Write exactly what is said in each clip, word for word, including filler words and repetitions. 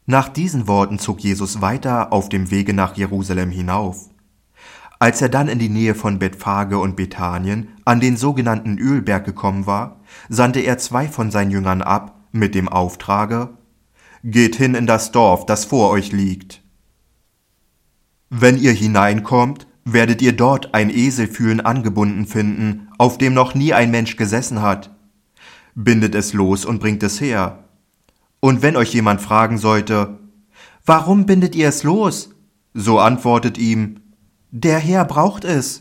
Nach diesen Worten zog Jesus weiter auf dem Wege nach Jerusalem hinauf. Als er dann in die Nähe von Bethphage und Bethanien an den sogenannten Ölberg gekommen war, sandte er zwei von seinen Jüngern ab mit dem Auftrage: Geht hin in das Dorf, das vor euch liegt. Wenn ihr hineinkommt, werdet ihr dort ein Eselfühlen angebunden finden, auf dem noch nie ein Mensch gesessen hat. Bindet es los und bringt es her. Und wenn euch jemand fragen sollte: Warum bindet ihr es los? So antwortet ihm: Der Herr braucht es.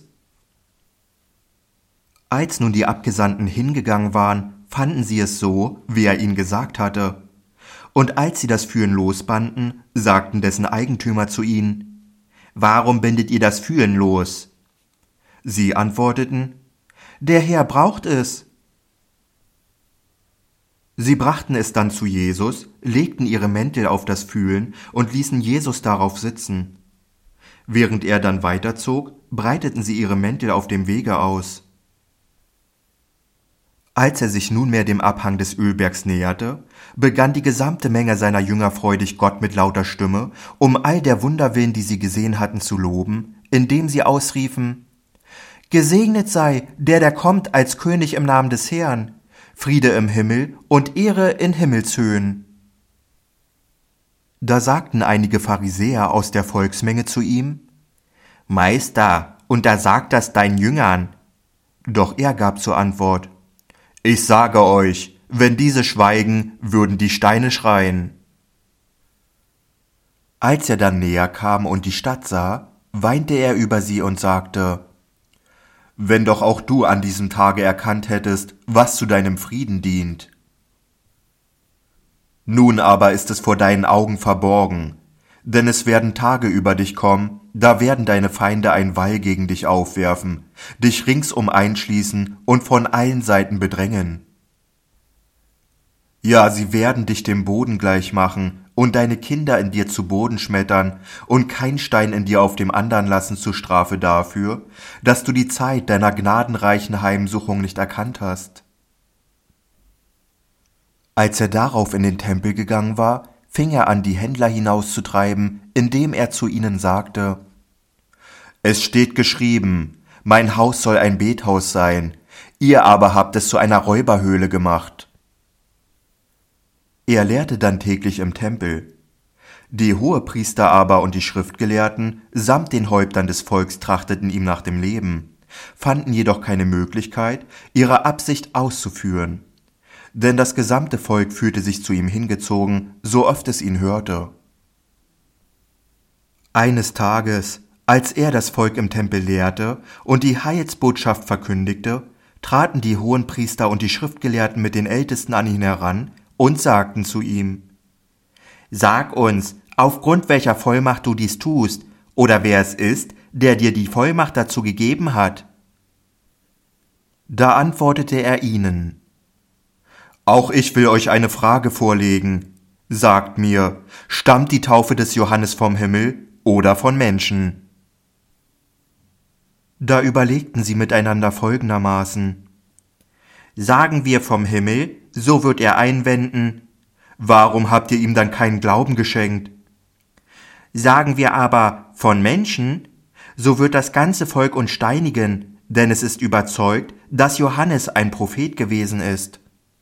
Als nun die Abgesandten hingegangen waren, fanden sie es so, wie er ihnen gesagt hatte. Und als sie das Fühlen losbanden, sagten dessen Eigentümer zu ihnen: Warum bindet ihr das Fühlen los? Sie antworteten: Der Herr braucht es. Sie brachten es dann zu Jesus, legten ihre Mäntel auf das Fühlen und ließen Jesus darauf sitzen. Während er dann weiterzog, breiteten sie ihre Mäntel auf dem Wege aus. Als er sich nunmehr dem Abhang des Ölbergs näherte, begann die gesamte Menge seiner Jünger freudig Gott mit lauter Stimme, um all der Wunder willen, die sie gesehen hatten, zu loben, indem sie ausriefen: Gesegnet sei, der der kommt als König im Namen des Herrn, Friede im Himmel und Ehre in Himmelshöhen. Da sagten einige Pharisäer aus der Volksmenge zu ihm: Meister, untersag das deinen Jüngern. Doch er gab zur Antwort: Ich sage euch, wenn diese schweigen, würden die Steine schreien. Als er dann näher kam und die Stadt sah, weinte er über sie und sagte: Wenn doch auch du an diesem Tage erkannt hättest, was zu deinem Frieden dient. Nun aber ist es vor deinen Augen verborgen, denn es werden Tage über dich kommen, da werden deine Feinde ein Wall gegen dich aufwerfen, dich ringsum einschließen und von allen Seiten bedrängen. Ja, sie werden dich dem Boden gleich machen und deine Kinder in dir zu Boden schmettern und kein Stein in dir auf dem andern lassen zur Strafe dafür, dass du die Zeit deiner gnadenreichen Heimsuchung nicht erkannt hast. Als er darauf in den Tempel gegangen war, fing er an, die Händler hinauszutreiben, indem er zu ihnen sagte: Es steht geschrieben, mein Haus soll ein Bethaus sein, ihr aber habt es zu einer Räuberhöhle gemacht. Er lehrte dann täglich im Tempel. Die Hohepriester aber und die Schriftgelehrten samt den Häuptern des Volks trachteten ihm nach dem Leben, fanden jedoch keine Möglichkeit, ihre Absicht auszuführen. Denn das gesamte Volk fühlte sich zu ihm hingezogen, so oft es ihn hörte. Eines Tages, als er das Volk im Tempel lehrte und die Heilsbotschaft verkündigte, traten die Hohenpriester und die Schriftgelehrten mit den Ältesten an ihn heran und sagten zu ihm: Sag uns, aufgrund welcher Vollmacht du dies tust, oder wer es ist, der dir die Vollmacht dazu gegeben hat. Da antwortete er ihnen: Auch ich will euch eine Frage vorlegen. Sagt mir, stammt die Taufe des Johannes vom Himmel oder von Menschen? Da überlegten sie miteinander folgendermaßen: Sagen wir vom Himmel, so wird er einwenden: Warum habt ihr ihm dann keinen Glauben geschenkt? Sagen wir aber von Menschen, so wird das ganze Volk uns steinigen, denn es ist überzeugt, dass Johannes ein Prophet gewesen ist.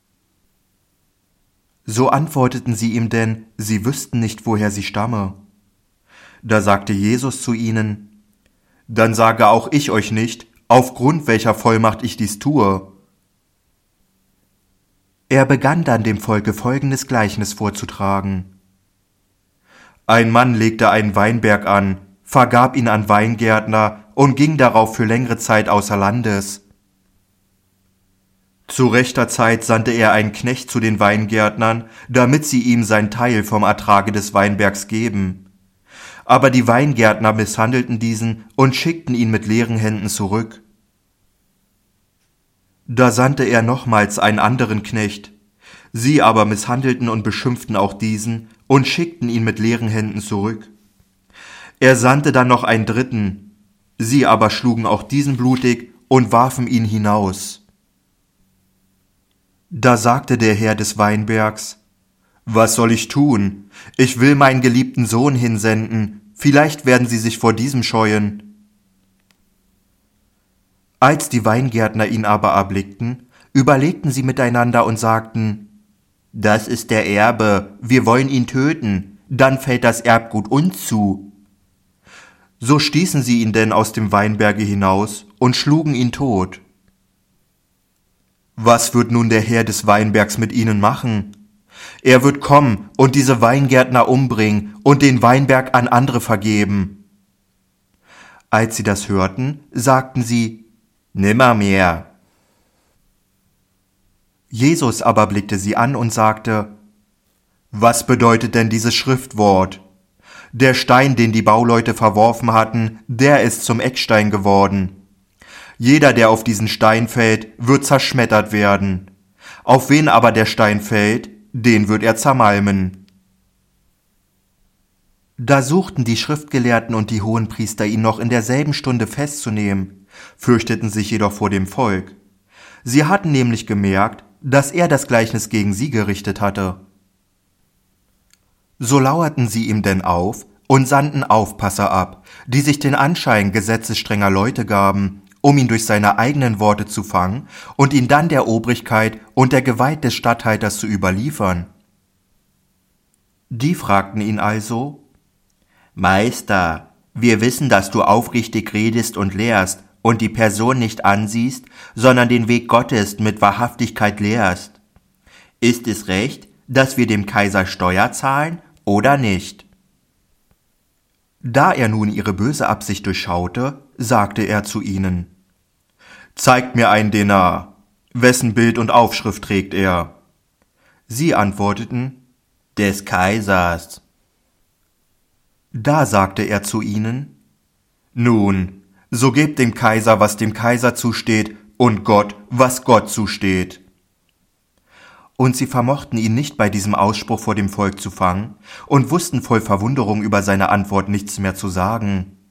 So antworteten sie ihm denn, sie wüssten nicht, woher sie stamme. Da sagte Jesus zu ihnen: Dann sage auch ich euch nicht, aufgrund welcher Vollmacht ich dies tue. Er begann dann dem Volke folgendes Gleichnis vorzutragen. Ein Mann legte einen Weinberg an, vergab ihn an Weingärtner und ging darauf für längere Zeit außer Landes. Zu rechter Zeit sandte er einen Knecht zu den Weingärtnern, damit sie ihm sein Teil vom Ertrage des Weinbergs geben. Aber die Weingärtner misshandelten diesen und schickten ihn mit leeren Händen zurück. Da sandte er nochmals einen anderen Knecht. Sie aber misshandelten und beschimpften auch diesen und schickten ihn mit leeren Händen zurück. Er sandte dann noch einen dritten. Sie aber schlugen auch diesen blutig und warfen ihn hinaus. Da sagte der Herr des Weinbergs: Was soll ich tun? Ich will meinen geliebten Sohn hinsenden, vielleicht werden sie sich vor diesem scheuen. Als die Weingärtner ihn aber erblickten, überlegten sie miteinander und sagten: Das ist der Erbe, wir wollen ihn töten, dann fällt das Erbgut uns zu. So stießen sie ihn denn aus dem Weinberge hinaus und schlugen ihn tot. Was wird nun der Herr des Weinbergs mit ihnen machen? Er wird kommen und diese Weingärtner umbringen und den Weinberg an andere vergeben. Als sie das hörten, sagten sie: Nimmermehr. Jesus aber blickte sie an und sagte: Was bedeutet denn dieses Schriftwort? Der Stein, den die Bauleute verworfen hatten, der ist zum Eckstein geworden. Jeder, der auf diesen Stein fällt, wird zerschmettert werden. Auf wen aber der Stein fällt, den wird er zermalmen. Da suchten die Schriftgelehrten und die Hohenpriester ihn noch in derselben Stunde festzunehmen, fürchteten sich jedoch vor dem Volk. Sie hatten nämlich gemerkt, dass er das Gleichnis gegen sie gerichtet hatte. So lauerten sie ihm denn auf und sandten Aufpasser ab, die sich den Anschein gesetzesstrenger Leute gaben, um ihn durch seine eigenen Worte zu fangen und ihn dann der Obrigkeit und der Gewalt des Statthalters zu überliefern. Die fragten ihn also: Meister, wir wissen, dass du aufrichtig redest und lehrst und die Person nicht ansiehst, sondern den Weg Gottes mit Wahrhaftigkeit lehrst. Ist es recht, dass wir dem Kaiser Steuer zahlen oder nicht? Da er nun ihre böse Absicht durchschaute, sagte er zu ihnen: Zeigt mir einen Denar. Wessen Bild und Aufschrift trägt er? Sie antworteten: Des Kaisers. Da sagte er zu ihnen: Nun, so gebt dem Kaiser, was dem Kaiser zusteht, und Gott, was Gott zusteht. Und sie vermochten ihn nicht bei diesem Ausspruch vor dem Volk zu fangen und wussten voll Verwunderung über seine Antwort nichts mehr zu sagen.